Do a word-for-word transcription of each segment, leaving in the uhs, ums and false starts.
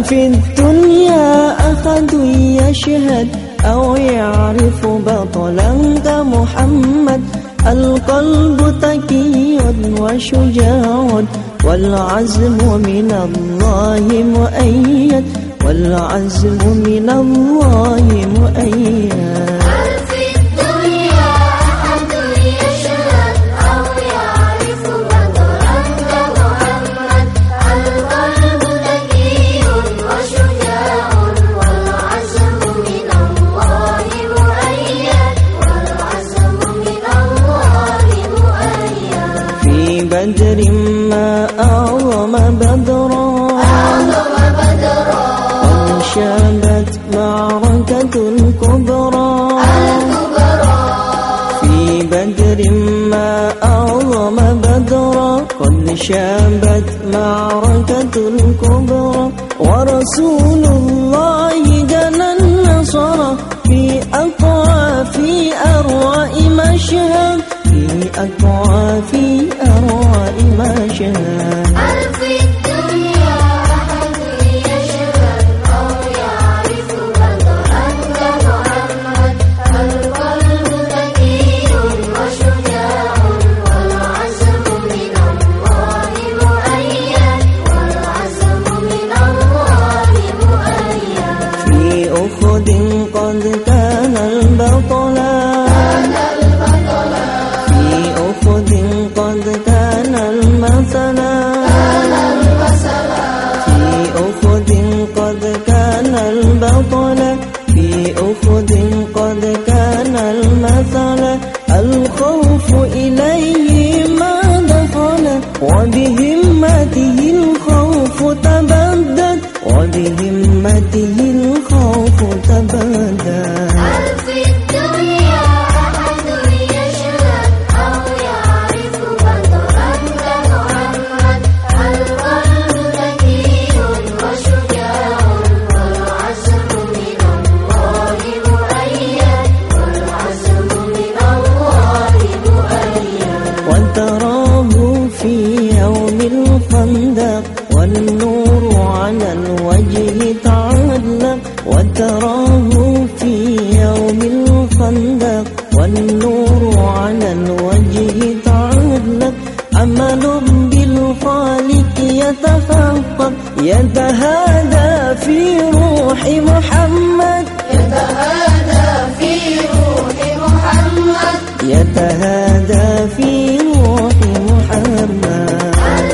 في الدنيا أحد يشهد أو يعرف بطلا كمحمد؟ القلب تقي وشجاع والعزم من الله مؤيد، والعزم من الله مؤيد. بدر ما أعظم بدرا وانشابت معركة الكبرى. في بدر ما أعظم بدرا قد شابت معركة الكبرى، ورسول الله جنى النصر في أطراف أرواء مشهد، في أطراف أرواء مشهد. الخوف إليه ما دخل وبهمته الخوف تبدد، وبهمته الخوف تبدد. والنور على الوجه تعلق، وتراه في يوم الخندق والنور على الوجه تعلق. أمل بالخالق يتفقد يتهادى في روح محمد، يتهادى في روح محمد، يتهادى في روح محمد.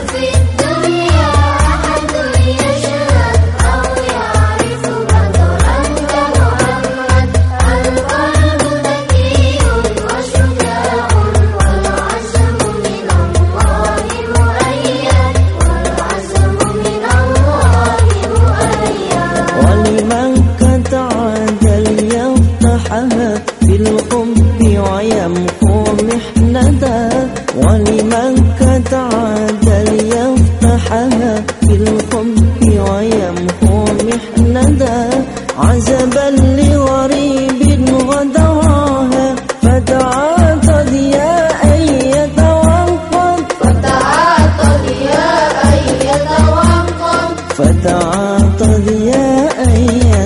بالحب ويمحو محنتها، ولمن تعادل يفتحها بالحب ويمحو محنتها. عزبا لغريب غدراها فتعاطد يا أن يتوقف، فتعاطد يا أن يتوقف، فتعاطد يا أن